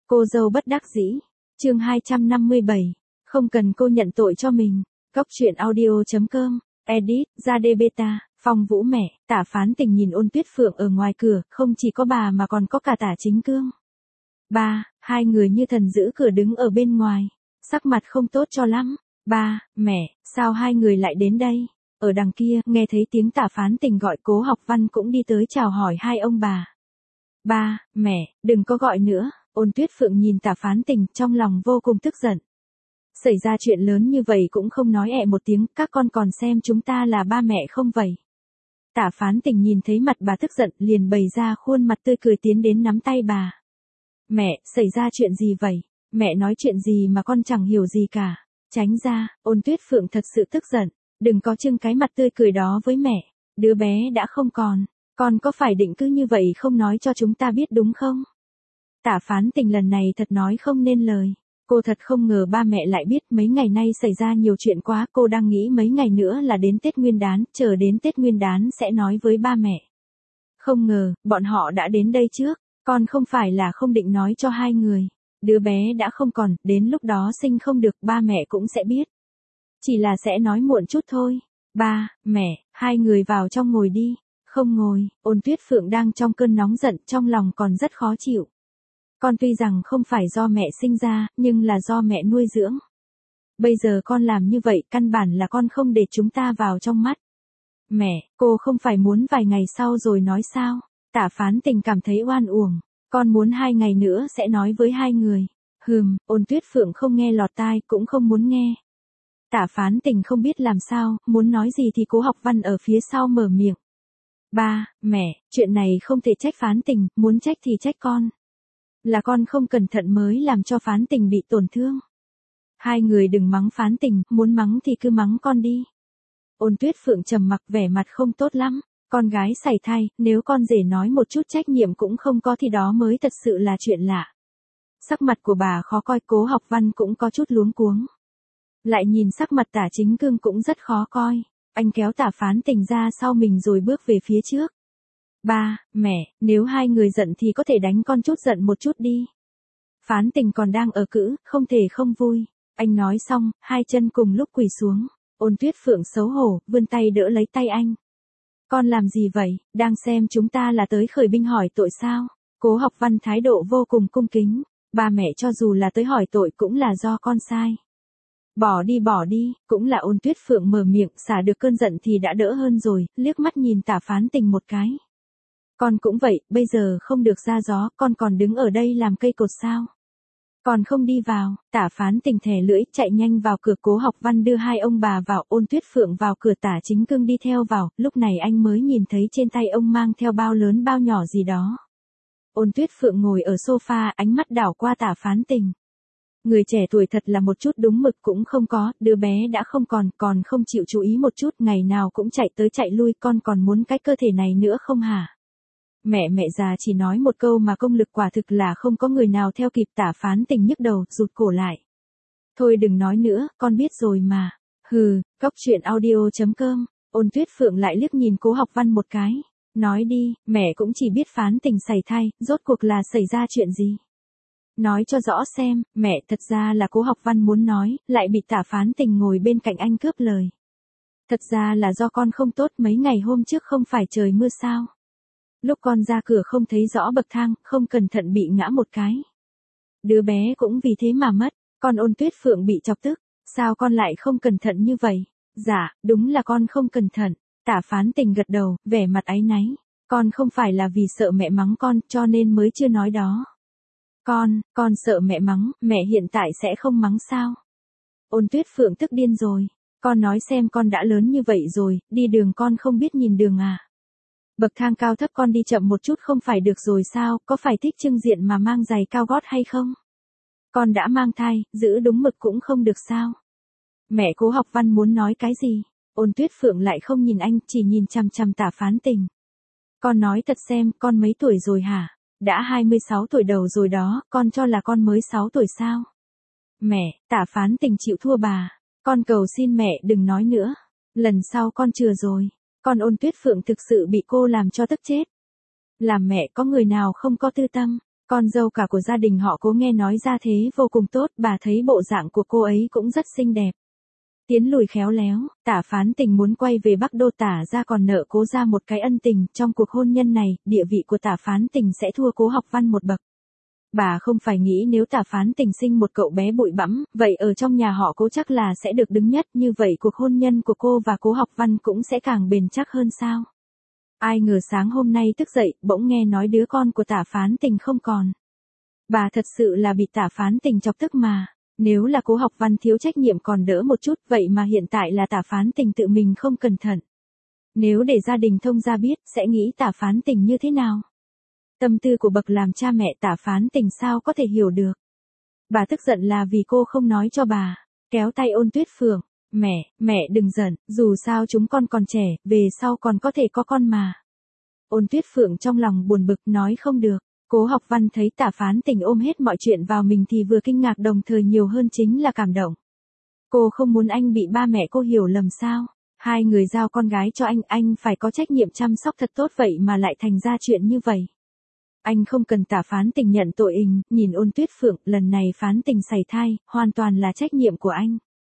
Cô dâu bất đắc dĩ. Chương 257. Không cần cô nhận tội cho mình. Góc truyện audio.com. Edit, ra đê beta, Phong Vũ mẹ, Tả Phán Tình nhìn Ôn Tuyết Phượng ở ngoài cửa, không chỉ có bà mà còn có cả Tả Chính Cương. Ba, hai người như thần giữ cửa đứng ở bên ngoài, sắc mặt không tốt cho lắm. Ba, mẹ, sao hai người lại đến đây? Ở đằng kia, nghe thấy tiếng Tả Phán Tình gọi, Cố Học Văn cũng đi tới chào hỏi hai ông bà. Ba, mẹ, đừng có gọi nữa. Ôn Tuyết Phượng nhìn Tả Phán Tình, trong lòng vô cùng tức giận. Xảy ra chuyện lớn như vậy cũng không nói ẹ một tiếng, các con còn xem chúng ta là ba mẹ không vậy? Tả Phán Tình nhìn thấy mặt bà tức giận, liền bày ra khuôn mặt tươi cười tiến đến nắm tay bà. Mẹ, xảy ra chuyện gì vậy? Mẹ nói chuyện gì mà con chẳng hiểu gì cả. Tránh ra. Ôn Tuyết Phượng thật sự tức giận. Đừng có trưng cái mặt tươi cười đó với mẹ. Đứa bé đã không còn. Con có phải định cứ như vậy không nói cho chúng ta biết đúng không? Tả Phán Tình lần này thật nói không nên lời. Cô thật không ngờ ba mẹ lại biết, mấy ngày nay xảy ra nhiều chuyện quá, cô đang nghĩ mấy ngày nữa là đến Tết Nguyên đán, chờ đến Tết Nguyên đán sẽ nói với ba mẹ. Không ngờ, bọn họ đã đến đây trước, con không phải là không định nói cho hai người. Đứa bé đã không còn, đến lúc đó sinh không được, ba mẹ cũng sẽ biết. Chỉ là sẽ nói muộn chút thôi. Ba, mẹ, hai người vào trong ngồi đi. Không ngồi. Ôn Tuyết Phượng đang trong cơn nóng giận, trong lòng còn rất khó chịu. Con tuy rằng không phải do mẹ sinh ra, nhưng là do mẹ nuôi dưỡng. Bây giờ con làm như vậy, căn bản là con không để chúng ta vào trong mắt. Mẹ, cô không phải muốn vài ngày sau rồi nói sao? Tả Phán Tình cảm thấy oan uổng. Con muốn 2 ngày nữa sẽ nói với hai người. Ôn Tuyết Phượng không nghe lọt tai, cũng không muốn nghe. Tả Phán Tình không biết làm sao, muốn nói gì thì Cố Học Văn ở phía sau mở miệng. Ba, mẹ, chuyện này không thể trách Phán Tình, muốn trách thì trách con. Là con không cẩn thận mới làm cho Phán Tình bị tổn thương. Hai người đừng mắng Phán Tình, muốn mắng thì cứ mắng con đi. Ôn Tuyết Phượng trầm mặc, vẻ mặt không tốt lắm. Con gái sảy thai, nếu con rể nói một chút trách nhiệm cũng không có thì đó mới thật sự là chuyện lạ. Sắc mặt của bà khó coi, Cố Học Văn cũng có chút luống cuống. Lại nhìn sắc mặt Tả Chính Cương cũng rất khó coi. Anh kéo Tả Phán Tình ra sau mình rồi bước về phía trước. Ba, mẹ, nếu hai người giận thì có thể đánh con chút giận một chút đi. Phán Tình còn đang ở cữ, không thể không vui. Anh nói xong, hai chân cùng lúc quỳ xuống. Ôn Tuyết Phượng xấu hổ, vươn tay đỡ lấy tay anh. Con làm gì vậy, đang xem chúng ta là tới khởi binh hỏi tội sao? Cố Học Văn thái độ vô cùng cung kính. Ba mẹ cho dù là tới hỏi tội cũng là do con sai. Bỏ đi, cũng là Ôn Tuyết Phượng mở miệng, xả được cơn giận thì đã đỡ hơn rồi, liếc mắt nhìn Tả Phán Tình một cái. Con cũng vậy, bây giờ không được ra gió, con còn đứng ở đây làm cây cột sao? Còn không đi vào. Tả Phán Tình thè lưỡi, chạy nhanh vào cửa. Cố Học Văn đưa hai ông bà vào, Ôn Tuyết Phượng vào cửa, Tả Chính Cương đi theo vào, lúc này anh mới nhìn thấy trên tay ông mang theo bao lớn bao nhỏ gì đó. Ôn Tuyết Phượng ngồi ở sofa, ánh mắt đảo qua Tả Phán Tình. Người trẻ tuổi thật là một chút đúng mực cũng không có, đứa bé đã không còn không chịu chú ý một chút, ngày nào cũng chạy tới chạy lui, con còn muốn cái cơ thể này nữa không hả? Mẹ già chỉ nói một câu mà công lực quả thực là không có người nào theo kịp. Tả Phán Tình nhức đầu, rụt cổ lại. Thôi đừng nói nữa, con biết rồi mà. Góc truyện audio.com. Ôn Tuyết Phượng lại liếc nhìn Cố Học Văn một cái. Nói đi, mẹ cũng chỉ biết Phán Tình sảy thai, rốt cuộc là xảy ra chuyện gì? Nói cho rõ xem, mẹ, thật ra là Cố Học Văn muốn nói, lại bị Tả Phán Tình ngồi bên cạnh anh cướp lời. Thật ra là do con không tốt, mấy ngày hôm trước không phải trời mưa sao? Lúc con ra cửa không thấy rõ bậc thang, không cẩn thận bị ngã một cái. Đứa bé cũng vì thế mà mất. Con Ôn Tuyết Phượng bị chọc tức. Sao con lại không cẩn thận như vậy? Dạ, đúng là con không cẩn thận. Tả Phán Tình gật đầu, vẻ mặt áy náy. Con không phải là vì sợ mẹ mắng con, cho nên mới chưa nói đó. Con sợ mẹ mắng, mẹ hiện tại sẽ không mắng sao? Ôn Tuyết Phượng tức điên rồi. Con nói xem, con đã lớn như vậy rồi, đi đường con không biết nhìn đường à? Bậc thang cao thấp con đi chậm một chút không phải được rồi sao, có phải thích trưng diện mà mang giày cao gót hay không? Con đã mang thai, giữ đúng mực cũng không được sao? Mẹ, Cố Học Văn muốn nói cái gì? Ôn Tuyết Phượng lại không nhìn anh, chỉ nhìn chằm chằm Tả Phán Tình. Con nói thật xem, con mấy tuổi rồi hả? Đã 26 tuổi đầu rồi đó, con cho là con mới 6 tuổi sao? Mẹ, Tả Phán Tình chịu thua bà. Con cầu xin mẹ đừng nói nữa. Lần sau con chừa rồi. Con Ôn Tuyết Phượng thực sự bị cô làm cho tức chết. Làm mẹ có người nào không có tư tâm, Con dâu cả của gia đình họ Cố nghe nói ra thế vô cùng tốt, bà thấy bộ dạng của cô ấy cũng rất xinh đẹp. Tiến lùi khéo léo, Tả Phán Tình muốn quay về Bắc Đô, Tả gia còn nợ Cố gia một cái ân tình, trong cuộc hôn nhân này, địa vị của Tả Phán Tình sẽ thua Cố Học Văn một bậc. Bà không phải nghĩ nếu Tả Phán Tình sinh một cậu bé bụi bặm, vậy ở trong nhà họ Cố chắc là sẽ được đứng nhất, như vậy cuộc hôn nhân của cô và Cố Học Văn cũng sẽ càng bền chắc hơn sao. Ai ngờ sáng hôm nay thức dậy, bỗng nghe nói đứa con của Tả Phán Tình không còn. Bà thật sự là bị Tả Phán Tình chọc tức mà. Nếu là Cố Học Văn thiếu trách nhiệm còn đỡ một chút, vậy mà hiện tại là Tả Phán Tình tự mình không cẩn thận. Nếu để gia đình thông gia biết, sẽ nghĩ Tả Phán Tình như thế nào? Tâm tư của bậc làm cha mẹ Tả Phán Tình sao có thể hiểu được. Bà tức giận là vì cô không nói cho bà, kéo tay Ôn Tuyết Phượng. Mẹ đừng giận, dù sao chúng con còn trẻ, về sau còn có thể có con mà. Ôn Tuyết Phượng trong lòng buồn bực nói không được. Cố Học Văn thấy Tả Phán Tình ôm hết mọi chuyện vào mình thì vừa kinh ngạc đồng thời nhiều hơn chính là cảm động. Cô không muốn anh bị ba mẹ cô hiểu lầm sao? Hai người giao con gái cho anh phải có trách nhiệm chăm sóc thật tốt, vậy mà lại thành ra chuyện như vậy. Anh không cần Tả Phán Tình nhận tội nhìn Ôn Tuyết Phượng, lần này Phán Tình sảy thai, hoàn toàn là trách nhiệm của anh.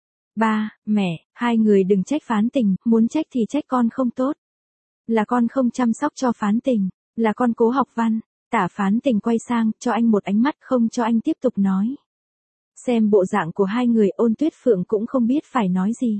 Ba, mẹ, hai người đừng trách Phán Tình, muốn trách thì trách con không tốt. Là con không chăm sóc cho Phán Tình, là con Cố Học Văn. Tả Phán Tình quay sang, cho anh một ánh mắt không cho anh tiếp tục nói. Xem bộ dạng của hai người, Ôn Tuyết Phượng cũng không biết phải nói gì.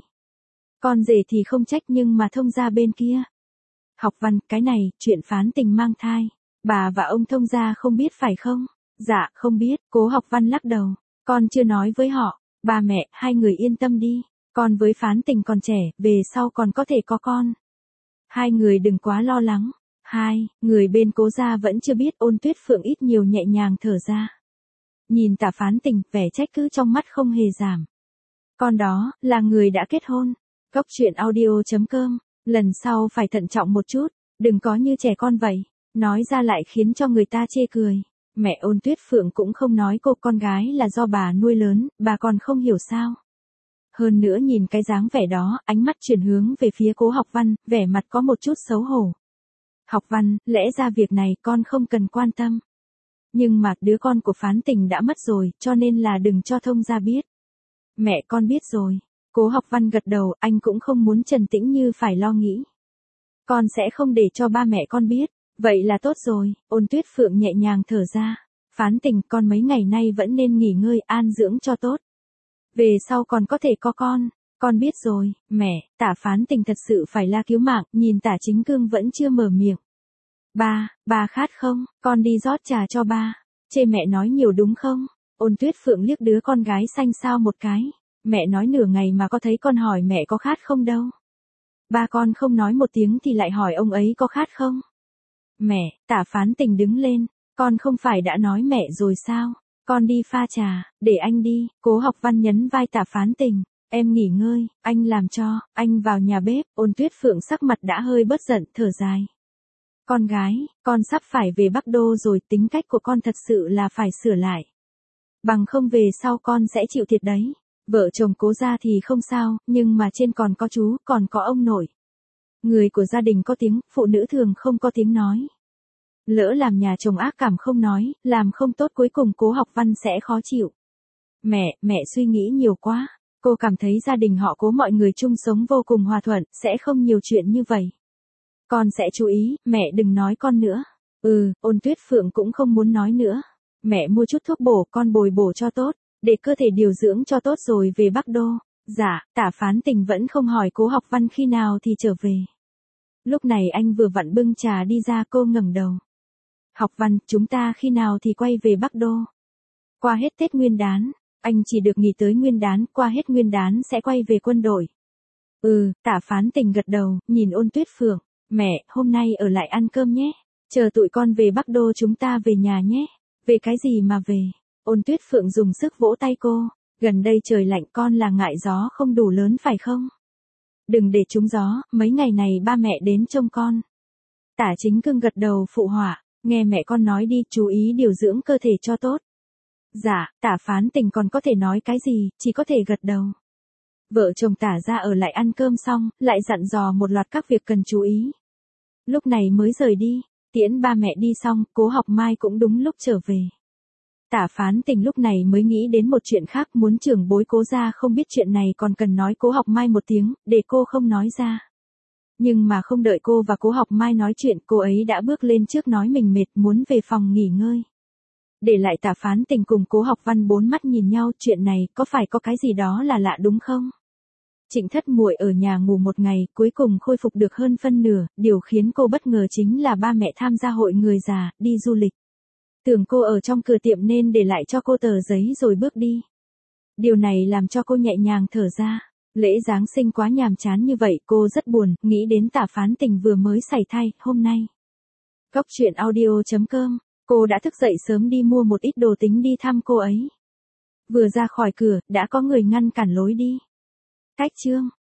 Con rể thì không trách nhưng mà thông gia bên kia. Học Văn, cái này, chuyện Phán Tình mang thai. Bà và ông thông gia không biết phải không? Dạ, không biết, Cố Học Văn lắc đầu. Con chưa nói với họ. Ba mẹ, hai người yên tâm đi. Con với Phán Tình còn trẻ, về sau còn có thể có con. Hai người đừng quá lo lắng. Hai, người bên Cố gia vẫn chưa biết. Ôn Tuyết Phượng ít nhiều nhẹ nhàng thở ra. Nhìn Tả Phán Tình, vẻ trách cứ trong mắt không hề giảm. Con đó, là người đã kết hôn. Góc truyện audio.com, lần sau phải thận trọng một chút, đừng có như trẻ con vậy. Nói ra lại khiến cho người ta chê cười. Mẹ Ôn Tuyết Phượng cũng không nói cô con gái là do bà nuôi lớn, bà còn không hiểu sao. Hơn nữa nhìn cái dáng vẻ đó, ánh mắt chuyển hướng về phía Cố Học Văn, vẻ mặt có một chút xấu hổ. Học Văn, lẽ ra việc này con không cần quan tâm. Nhưng mà đứa con của Phán Tình đã mất rồi, cho nên là đừng cho thông gia biết. Mẹ con biết rồi. Cố Học Văn gật đầu, anh cũng không muốn Trần Tĩnh Như phải lo nghĩ. Con sẽ không để cho ba mẹ con biết. Vậy là tốt rồi, Ôn Tuyết Phượng nhẹ nhàng thở ra. Phán Tình, con mấy ngày nay vẫn nên nghỉ ngơi, an dưỡng cho tốt. Về sau còn có thể có con biết rồi, mẹ. Tả Phán Tình thật sự phải la cứu mạng, nhìn Tả Chính Cương vẫn chưa mở miệng. Ba khát không, con đi rót trà cho ba. Chê mẹ nói nhiều đúng không? Ôn Tuyết Phượng liếc đứa con gái xanh xao một cái. Mẹ nói nửa ngày mà có thấy con hỏi mẹ có khát không đâu. Ba con không nói một tiếng thì lại hỏi ông ấy có khát không? Mẹ, Tả Phán Tình đứng lên, con không phải đã nói mẹ rồi sao? Con đi pha trà, để anh đi. Cố Học Văn nhấn vai Tả Phán Tình. Em nghỉ ngơi, anh làm cho. Anh vào nhà bếp. Ôn Tuyết Phượng sắc mặt đã hơi bớt giận, thở dài. Con gái, con sắp phải về Bắc Đô rồi, tính cách của con thật sự là phải sửa lại. Bằng không về sau con sẽ chịu thiệt đấy. Vợ chồng Cố gia thì không sao, nhưng mà trên còn có chú, còn có ông nội. Người của gia đình có tiếng, phụ nữ thường không có tiếng nói. Lỡ làm nhà chồng ác cảm không nói, làm không tốt cuối cùng Cố Học Văn sẽ khó chịu. Mẹ suy nghĩ nhiều quá. Cô cảm thấy gia đình họ Cố mọi người chung sống vô cùng hòa thuận, sẽ không nhiều chuyện như vậy. Con sẽ chú ý, mẹ đừng nói con nữa. Ôn Tuyết Phượng cũng không muốn nói nữa. Mẹ mua chút thuốc bổ, con bồi bổ cho tốt, để cơ thể điều dưỡng cho tốt rồi về Bắc Đô. Dạ, Tả Phán Tình vẫn không hỏi Cố Học Văn khi nào thì trở về. Lúc này anh vừa vặn bưng trà đi ra, cô ngẩng đầu. Học Văn, chúng ta khi nào thì quay về Bắc Đô? Qua hết Tết Nguyên đán, anh chỉ được nghỉ tới Nguyên đán, qua hết Nguyên đán sẽ quay về quân đội. Tả Phán Tình gật đầu, nhìn Ôn Tuyết Phượng. Mẹ, hôm nay ở lại ăn cơm nhé. Chờ tụi con về Bắc Đô chúng ta về nhà nhé. Về cái gì mà về? Ôn Tuyết Phượng dùng sức vỗ tay cô. Gần đây trời lạnh, con là ngại gió không đủ lớn phải không? Đừng để trúng gió, mấy ngày này ba mẹ đến trông con. Tả Chính Cương gật đầu phụ họa. Nghe mẹ con nói đi, chú ý điều dưỡng cơ thể cho tốt. Dạ, Tả Phán Tình còn có thể nói cái gì, chỉ có thể gật đầu. Vợ chồng Tả ra ở lại ăn cơm xong, lại dặn dò một loạt các việc cần chú ý. Lúc này mới rời đi. Tiễn ba mẹ đi xong, Cố Học Mai cũng đúng lúc trở về. Tả Phán Tình lúc này mới nghĩ đến một chuyện khác, muốn trưởng bối Cố gia không biết chuyện này còn cần nói Cố Học Mai một tiếng, để cô không nói ra. Nhưng mà không đợi cô và Cố Học Mai nói chuyện, cô ấy đã bước lên trước nói mình mệt muốn về phòng nghỉ ngơi. Để lại Tả Phán Tình cùng Cố Học Văn bốn mắt nhìn nhau, chuyện này có phải có cái gì đó là lạ đúng không? Trịnh Thất Muội ở nhà ngủ một ngày, cuối cùng khôi phục được hơn phân nửa, điều khiến cô bất ngờ chính là ba mẹ tham gia hội người già, đi du lịch. Tưởng cô ở trong cửa tiệm nên để lại cho cô tờ giấy rồi bước đi. Điều này làm cho cô nhẹ nhàng thở ra. Lễ Giáng sinh quá nhàm chán như vậy, cô rất buồn, nghĩ đến Tả Phán Tình vừa mới sảy thai, hôm nay. Góc truyện audio.com, cô đã thức dậy sớm đi mua một ít đồ tính đi thăm cô ấy. Vừa ra khỏi cửa, đã có người ngăn cản lối đi. Cách chương